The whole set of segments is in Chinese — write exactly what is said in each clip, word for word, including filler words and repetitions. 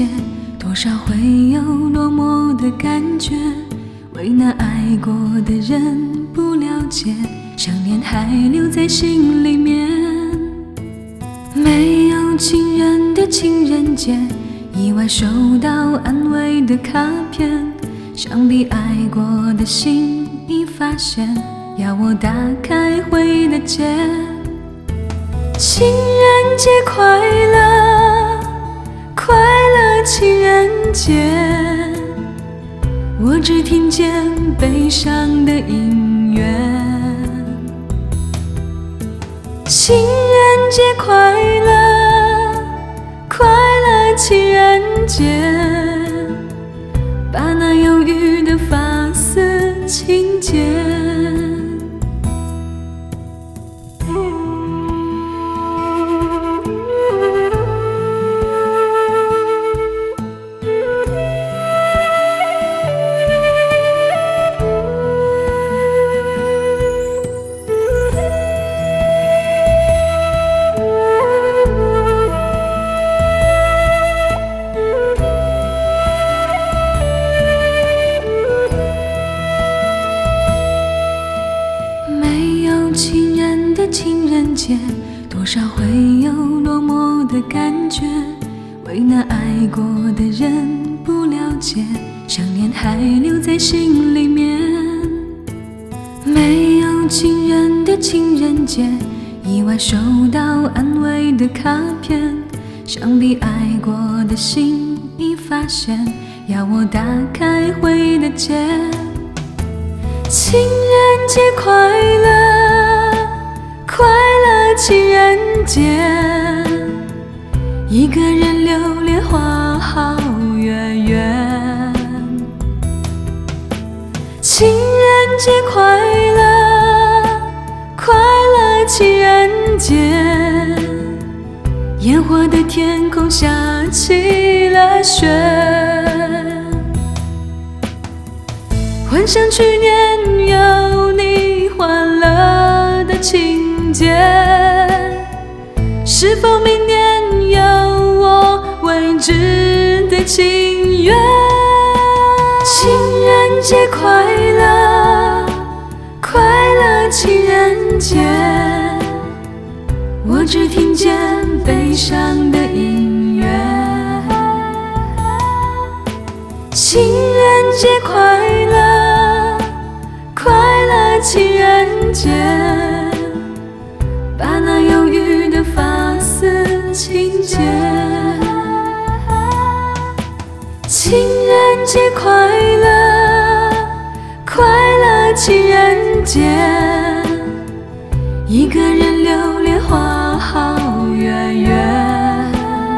节，多少会有落寞的感觉，为那爱过的人不了解，想念还留在心里面。没有情人的情人节，意外收到安慰的卡片，想必爱过的心已发现，要我打开回忆的结。情人节快乐，快乐情人节，我只听见悲伤的音乐。情人节快乐，快乐情人节，把那忧郁的发丝轻剪。情人的情人节，多少会有落寞的感觉，为那爱过的人不了解，想念还留在心里面。没有情人的情人节，意外收到安慰的卡片，想必爱过的心已发现，要我打开回忆的结。情人节快乐，快乐情人节，一个人留恋花好月圆。情人节快乐，快乐情人节，烟火的天空下起了雪，幻想去年有你欢乐的情节，是否明年有我未知的情缘。情人节快乐，快乐情人节，我只听见悲伤的音乐。情人节快乐，快乐情人节，把那忧郁的发丝轻剪。情人节快乐，快乐情人节，一个人留恋花好月圆。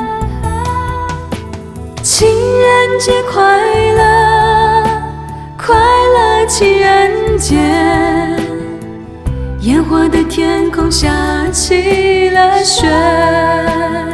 情人节快乐，快乐情人节，烟火的天空下起了雪。